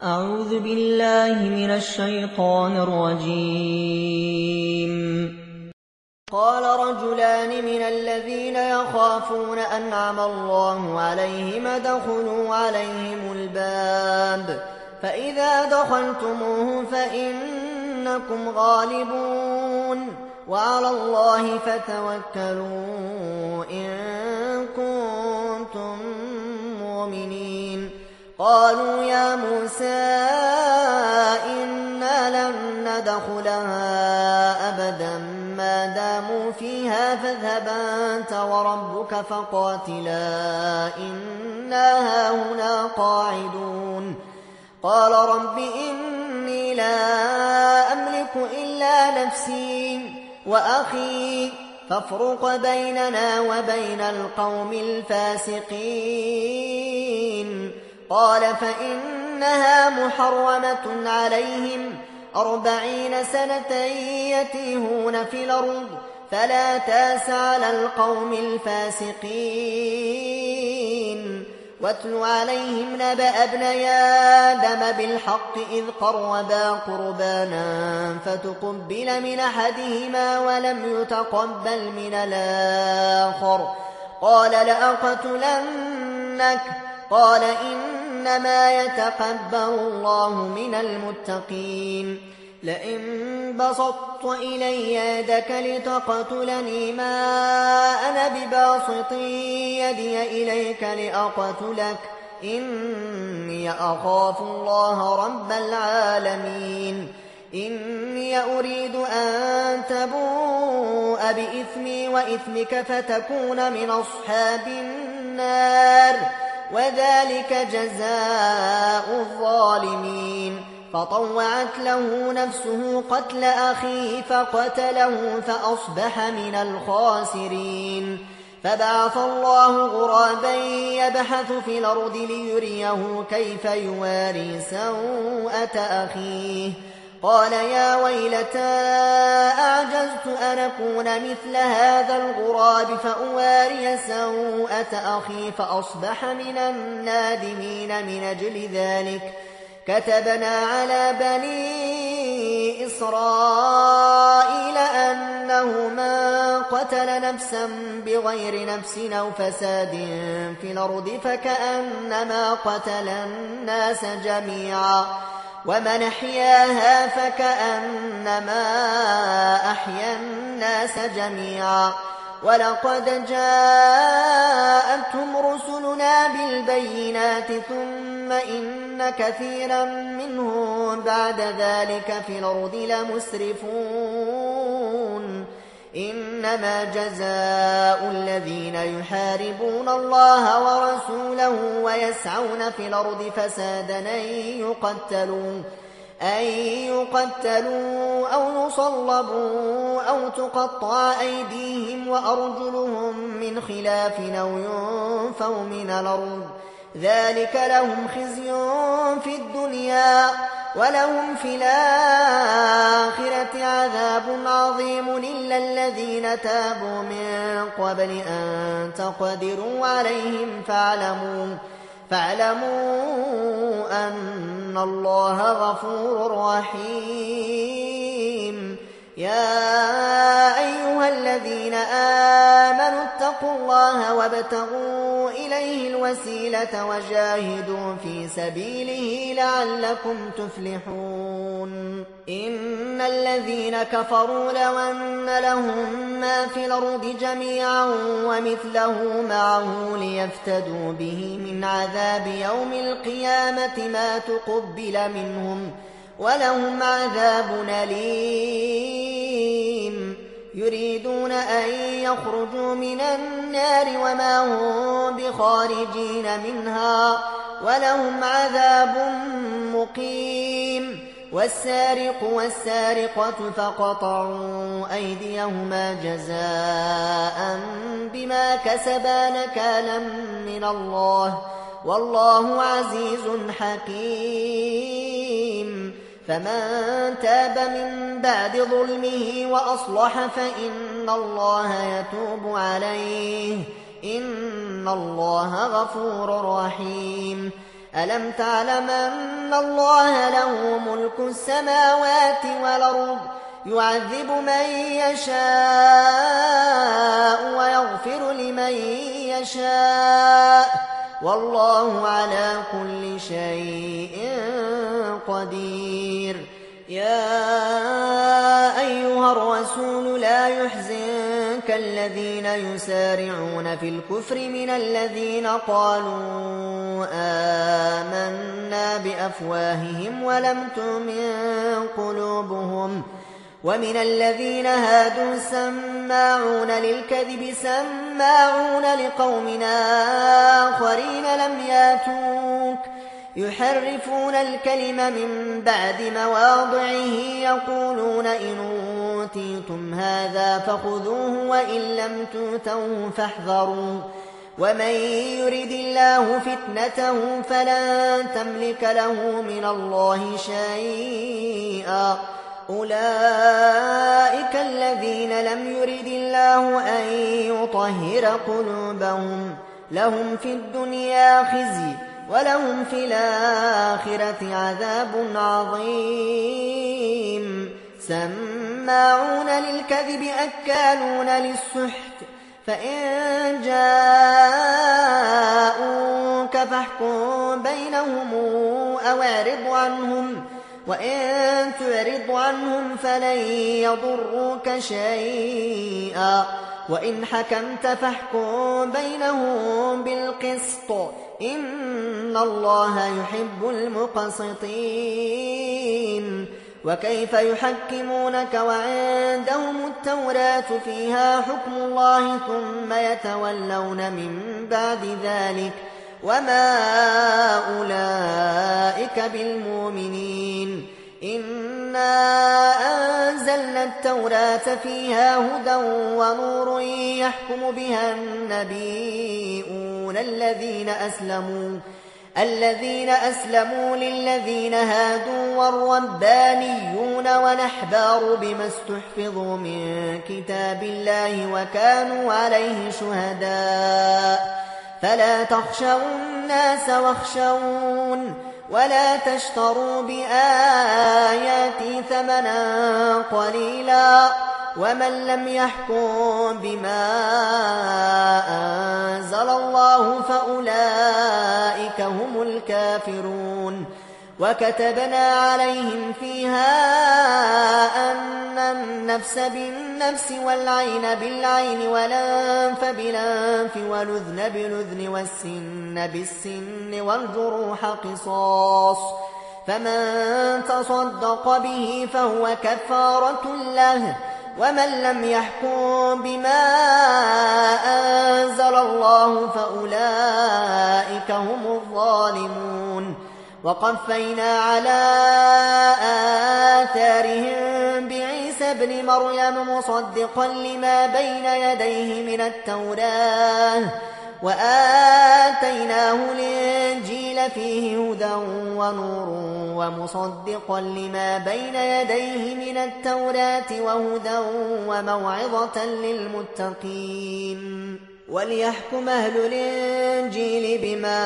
أعوذ بالله من الشيطان الرجيم. قال رجلان من الذين يخافون أنعم الله عليهم ادخلوا عليهم الباب فإذا دخلتموه فإنكم غالبون وعلى الله فتوكلوا إن كنتم مؤمنين. قالوا يا موسى إنا لن ندخلها أبدا ما داموا فيها فاذهب أنت وربك فقاتلا إنا هاهنا قاعدون. قال رب إني لا أملك إلا نفسي وأخي فافرق بيننا وبين القوم الفاسقين. قال فإنها محرمة عليهم 40 سنة يتيهون في الأرض فلا تاس على القوم الفاسقين. واتل عليهم نبأ ابني آدم بالحق إذ قربا قربانا فتقبل من أحدهما ولم يتقبل من الآخر قال لأقتلنك. قال إنما يتقبل الله من المتقين. لئن بسطت إلي يدك لتقتلني ما أنا بباسط يدي إليك لأقتلك إني أخاف الله رب العالمين. إني أريد أن تبوء بإثمي وإثمك فتكون من أصحاب النار وذلك جزاء الظالمين. فطوعت له نفسه قتل أخيه فقتله فأصبح من الخاسرين. فبعث الله غرابا يبحث في الأرض ليريه كيف يواري سوءة أخيه. قال يا ويلتى أعجزت أن أكون مثل هذا الغراب فأواري سوءة أخي فأصبح من النادمين. من أجل ذلك كتبنا على بني إسرائيل أنه من قتل نفسا بغير نفس أو فساد في الأرض فكأنما قتل الناس جميعا ومن أحياها فكأنما أحيا الناس جميعا. ولقد جاءتهم رسلنا بالبينات ثم إن كثيرا منهم بعد ذلك في الأرض لمسرفون. إنما جزاء الذين يحاربون الله ورسوله ويسعون في الأرض فسادا أن يقتلوا أو يصلبوا أو تقطع أيديهم وأرجلهم من خلاف أو ينفوا من الأرض ذلك لهم خزي في الدنيا ولهم في الآخرة عذاب عظيم إلا الذين تابوا من قبل أن تقدروا عليهم فاعلموا أن الله غفور رحيم. يا أيها الذين آمنوا اتقوا الله وابتغوا إليه الوسيلة وجاهدوا في سبيله لعلكم تفلحون. إن الذين كفروا لو أن لهم ما في الأرض جميعا ومثله معه ليفتدوا به من عذاب يوم القيامة ما تقبل منهم ولهم عذاب أليم. يريدون أن يخرجوا من النار وما هم بخارجين منها ولهم عذاب مقيم. والسارق والسارقة فقطعوا أيديهما جزاء بما كسبا نكالا من الله والله عزيز حكيم. فمن تاب من بعد ظلمه وأصلح فإن الله يتوب عليه إن الله غفور رحيم. ألم تعلم أن الله له ملك السماوات والأرض يعذب من يشاء ويغفر لمن يشاء والله على كل شيء قدير. يا أيها الرسول لا يحزنك الذين يسارعون في الكفر من الذين قالوا آمنا بأفواههم ولم تؤمن قلوبهم ومن الذين هادوا سماعون للكذب سماعون لقوم آخرين لم ياتوك يحرفون الكلم من بعد مواضعه يقولون إن أوتيتم هذا فخذوه وإن لم تؤتوه فاحذروا ومن يرد الله فتنته فلن تملك له من الله شيئا أولئك الذين لم يرد الله أن يطهر قلوبهم لهم في الدنيا خزي ولهم في الآخرة عذاب عظيم. سماعون للكذب أكالون للسحت فإن جاءوك فاحكم بينهم أو اعرض عنهم وإن تعرض عنهم فلن يضروك شيئا وإن حكمت فاحكم بينهم بالقسط إن الله يحب المقسطين. وكيف يحكمونك وعندهم التوراة فيها حكم الله ثم يتولون من بعد ذلك وما أولئك بالمؤمنين. إنا أنزلنا التوراة فيها هدى ونور يحكم بها النبيون الذين أسلموا للذين هادوا والربانيون والأحبار بما استحفظوا من كتاب الله وكانوا عليه شهداء فلا تخشوا الناس واخشون ولا تشتروا بآياتي ثمنا قليلا ومن لم يحكم بما أنزل الله فأولئك هم الكافرون. وكتبنا عليهم فيها أن النفس بالنفس والعين بالعين والأنف بالأنف والأذن بالأذن والسن بالسن والجروح قصاص فمن تصدق به فهو كفارة له ومن لم يحكم بما أنزل الله فأولئك هم الظالمون. وقفينا على آثارهم بعيسى ابن مريم مصدقا لما بين يديه من التوراة وآتيناه الإنجيل فيه هدى ونور ومصدقا لما بين يديه من التوراة وهدى وموعظة للمتقين. وليحكم أهل الإنجيل بما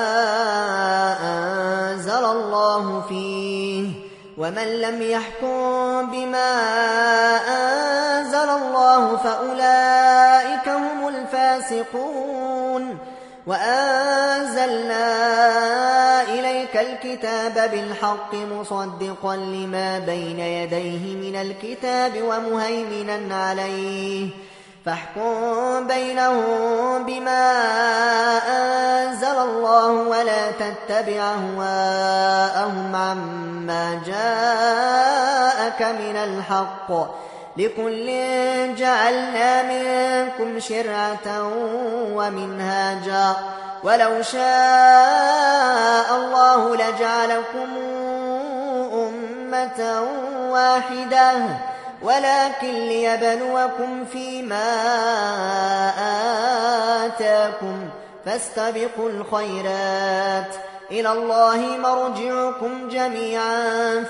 أنزل الله فيه ومن لم يحكم بما أنزل الله فأولئك هم الفاسقون. وأنزلنا إليك الكتاب بالحق مصدقا لما بين يديه من الكتاب ومهيمنا عليه فاحكم بينهم بما أنزل الله ولا تتبع أهواءهم عما جاءك من الحق لكل جعلنا منكم شرعة ومنهاجا ولو شاء الله لجعلكم أمة واحدة ولكن ليبلوكم فيما آتاكم فاستبقوا الخيرات إلى الله مرجعكم جميعا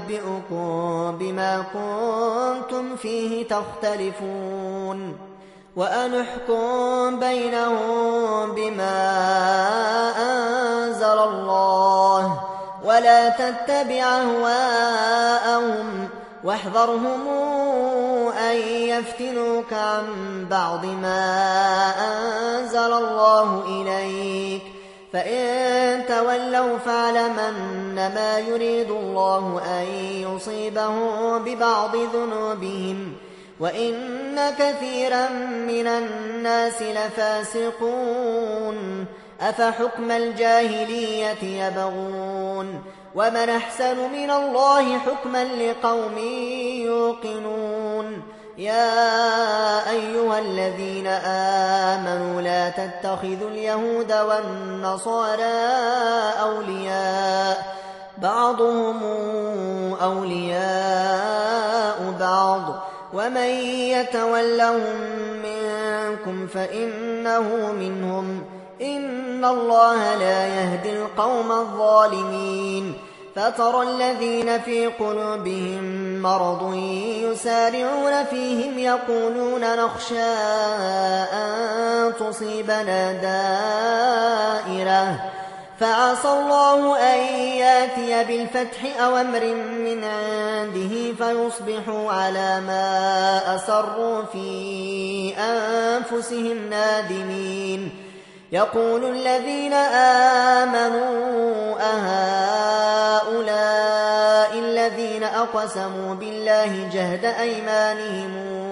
فينبئكم بما كنتم فيه تختلفون. وأن احكم بينهم بما أنزل الله ولا تتبع أهواءهم واحذرهم أن يفتنوك عن بعض ما أنزل الله إليك فإن تولوا فاعلم أنما يريد الله أن يصيبهم ببعض ذنوبهم وإن كثيرا من الناس لفاسقون أفحكم الجاهلية يبغون ومن أحسن من الله حكما لقوم يوقنون يا أيها الذين آمنوا لا تتخذوا اليهود والنصارى أولياء بعضهم أولياء بعض ومن يتولهم منكم فإنه منهم إن الله لا يهدي القوم الظالمين فترى الذين في قلوبهم مرض يسارعون فيهم يقولون نخشى أن تصيبنا دائرة فعسى الله أن ياتي بالفتح أو أمر من عنده فيصبحوا على ما أسروا في أنفسهم نادمين يقول الذين آمنوا أهؤلاء الذين أقسموا بالله جهد أيمانهم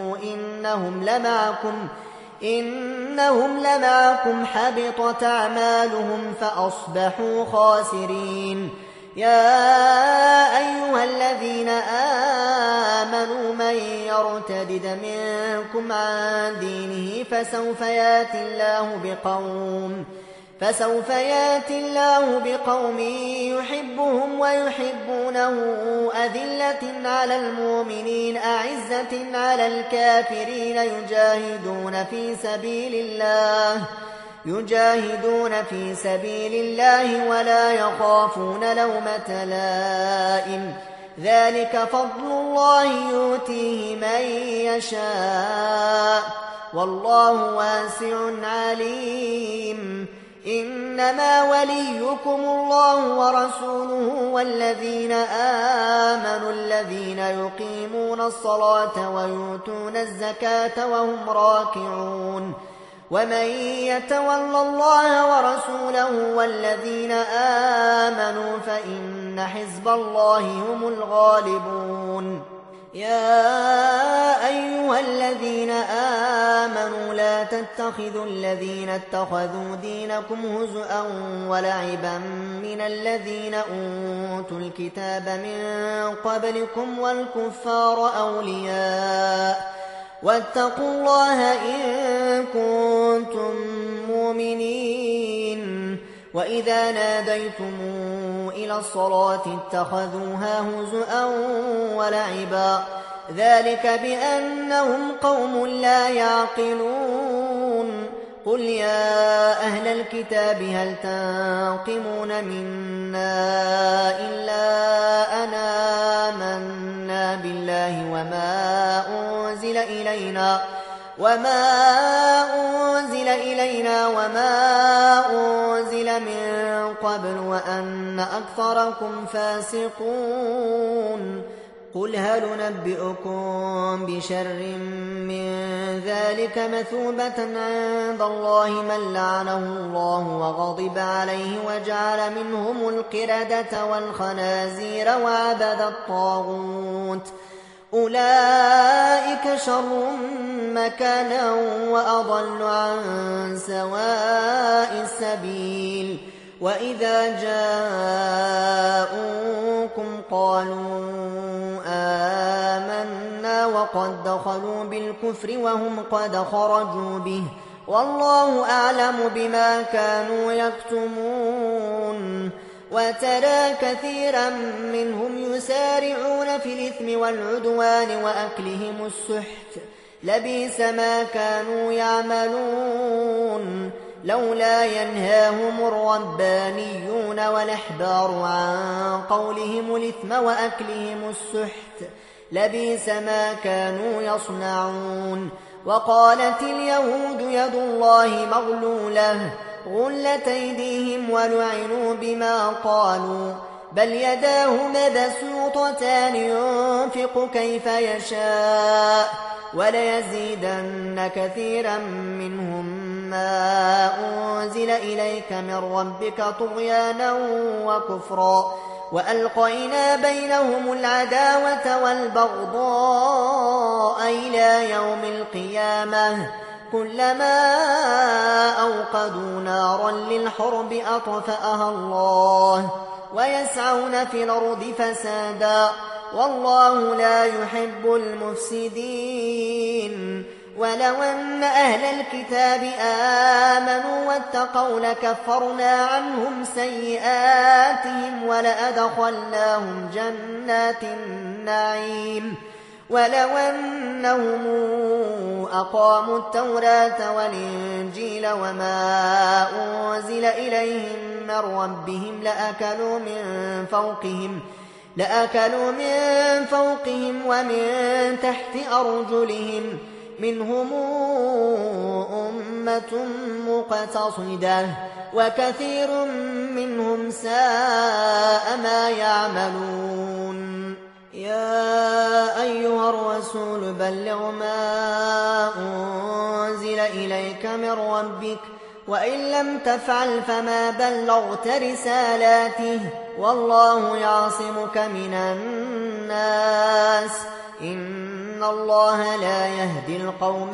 إنهم لمعكم حبطت أعمالهم فأصبحوا خاسرين يا أيها الذين آمنوا من يرتد منكم عن دينه فسوف ياتي الله بقوم يحبهم ويحبونه أذلة على المؤمنين أعزة على الكافرين يجاهدون في سبيل الله ولا يخافون لومة لائم ذلك فضل الله يؤتيه من يشاء والله واسع عليم إنما وليكم الله ورسوله والذين آمنوا الذين يقيمون الصلاة ويؤتون الزكاة وهم راكعون ومن يتول الله ورسوله والذين آمنوا فإن حزب الله هم الغالبون يا أيها الذين آمنوا لا تتخذوا الذين اتخذوا دينكم هزءا ولعبا من الذين أوتوا الكتاب من قبلكم والكفار أولياء واتقوا الله إن كنتم مؤمنين وإذا ناديتم إلى الصلاة اتخذوها هزءا ولعبا ذلك بأنهم قوم لا يعقلون قل يا أهل الكتاب هل تنقمون منا إلا أن آمنا بالله وما أنزل إلينا وما أنزل من قبل وأن أكثركم فاسقون قل هل ننبئكم بشر من ذلك مثوبة عند الله من لعنه الله وغضب عليه وجعل منهم القردة والخنازير وعبد الطاغوت أولئك شر مكانا وأضل عن سواء السبيل وإذا جاءوكم قالوا آمنا وقد دخلوا بالكفر وهم قد خرجوا به والله أعلم بما كانوا يكتمون وترى كثيرا منهم يسارعون في الإثم والعدوان وأكلهم السحت لبئس ما كانوا يعملون لولا ينهاهم الربانيون والأحبار عن قولهم الإثم وأكلهم السحت لبئس ما كانوا يصنعون وقالت اليهود يد الله مغلولة غلت أيديهم ولعنوا بما قالوا بل يداه مبسوطتان ينفق كيف يشاء وليزيدن كثيرا منهم ما أنزل إليك من ربك طغيانا وكفرا وألقينا بينهم العداوة والبغضاء إلى يوم القيامة كلما أوقدوا نارا للحرب أطفأها الله ويسعون في الأرض فسادا والله لا يحب المفسدين ولو أن أهل الكتاب آمنوا واتقوا لكفرنا عنهم سيئاتهم ولأدخلناهم جنات النعيم ولو أنهم أقاموا التوراة والإنجيل وما أنزل إليهم من ربهم لأكلوا من فوقهم ومن تحت أرجلهم منهم أمة مقتصدة وكثير منهم ساء ما يعملون يا أيها الرسول بلغ ما أنزل إليك من ربك وإن لم تفعل فما بلغت رسالاته والله يعصمك من الناس إن الله لا يهدي القوم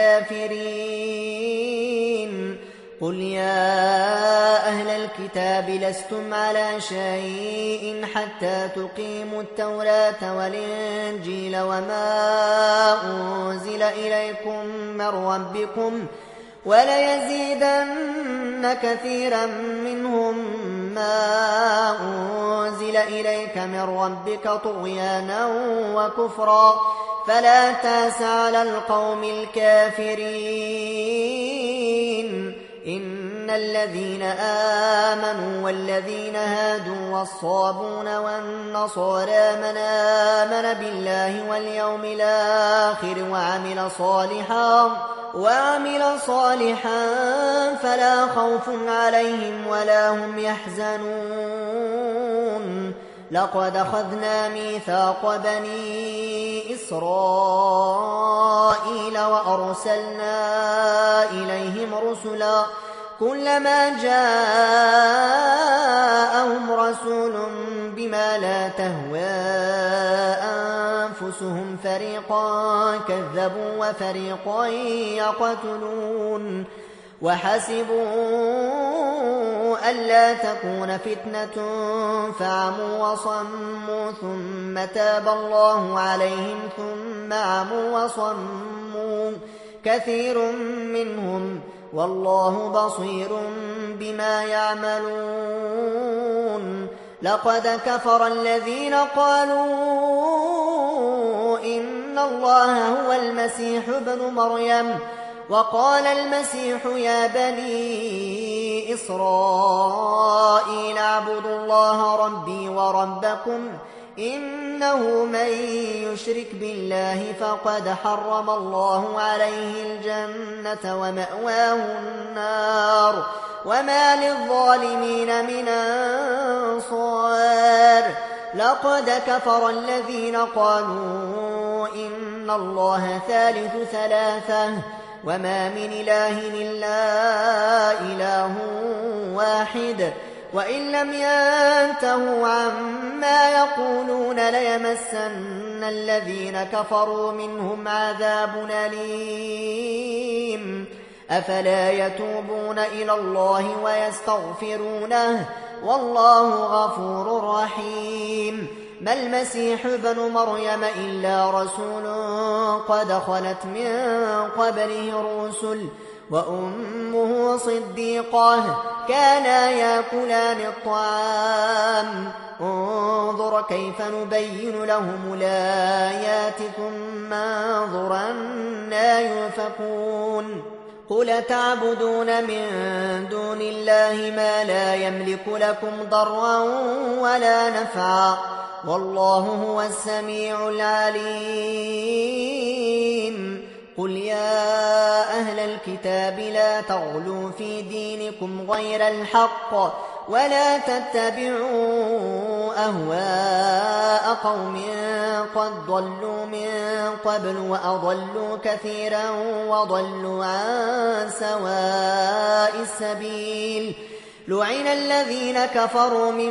الكافرين قل يا أهل الكتاب لستم على شيء حتى تقيموا التوراة والإنجيل وما أنزل إليكم من ربكم وليزيدن كثيرا منهم ما أنزل إليك من ربك طغيانا وكفرا فلا تأس على القوم الكافرين إن الذين آمنوا والذين هادوا والصابون والنصارى من آمن بالله واليوم الآخر وعمل صالحا فلا خوف عليهم ولا هم يحزنون لقد أخذنا ميثاق بني إسرائيل وأرسلنا إليهم رسلا كلما جاءهم رسول بما لا تهوى أنفسهم فريقا كذبوا وفريقا يقتلون وحسبوا ألا تكون فتنة فعموا وصموا ثم تاب الله عليهم ثم عموا وصموا كثير منهم والله بصير بما يعملون لقد كفر الذين قالوا إن الله هو المسيح ابن مريم وقال المسيح يا بني إسرائيل اعبدوا الله ربي وربكم إنه من يشرك بالله فقد حرم الله عليه الجنة ومأواه النار وما للظالمين من أنصار لقد كفر الذين قالوا إن الله ثالث ثلاثة وما من إله إلا إله واحد وإن لم ينتهوا عما يقولون ليمسن الذين كفروا منهم عذاب أليم أفلا يتوبون إلى الله ويستغفرونه والله غفور رحيم ما المسيح ابن مريم إلا رسول قد خلت من قبله الرسل وأمه صديقة كانا يأكلان الطعام انظر كيف نبين لهم الآيات ثم انظر أنى يؤفكون قل تعبدون من دون الله ما لا يملك لكم ضرا ولا نفعا والله هو السميع العليم قل يا أهل الكتاب لا تغلوا في دينكم غير الحق ولا تتبعوا أهواء قوم قد ضلوا من قبل وأضلوا كثيرا وضلوا عن سواء السبيل لعن الذين كفروا من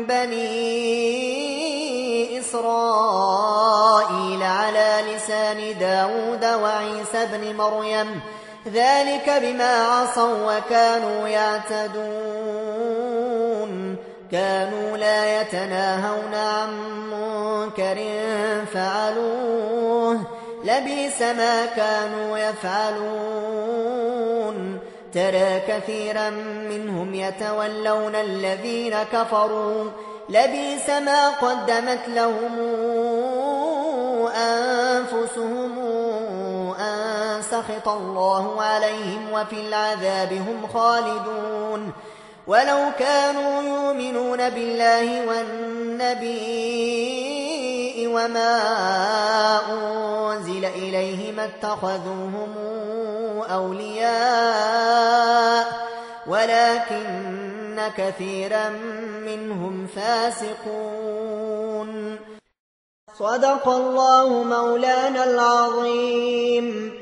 بني إسرائيل على لسان داود وعيسى بن مريم ذلك بما عصوا وكانوا يعتدون كانوا لا يتناهون عن منكر فعلوه لبئس ما كانوا يفعلون ترى كثيرا منهم يتولون الذين كفروا لبئس ما قدمت لهم أنفسهم أن سخط الله عليهم وفي العذاب هم خالدون ولو كانوا يؤمنون بالله والنبي وما أنزل إليه ما اتخذوهم أولياء ولكن كثيرا منهم فاسقون صدق الله مولانا العظيم.